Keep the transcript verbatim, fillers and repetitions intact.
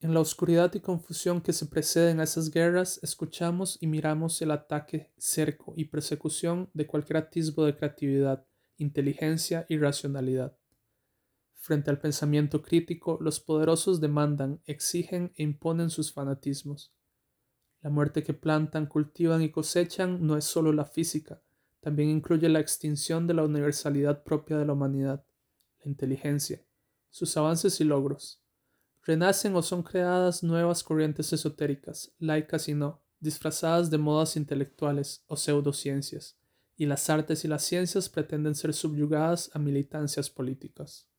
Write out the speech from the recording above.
En la oscuridad y confusión que se preceden a esas guerras, escuchamos y miramos el ataque, cerco y persecución de cualquier atisbo de creatividad, inteligencia y racionalidad. Frente al pensamiento crítico, los poderosos demandan, exigen e imponen sus fanatismos. La muerte que plantan, cultivan y cosechan no es solo la física, también incluye la extinción de la universalidad propia de la humanidad, la inteligencia, sus avances y logros. Renacen o son creadas nuevas corrientes esotéricas, laicas y no, disfrazadas de modas intelectuales o pseudociencias, y las artes y las ciencias pretenden ser subyugadas a militancias políticas.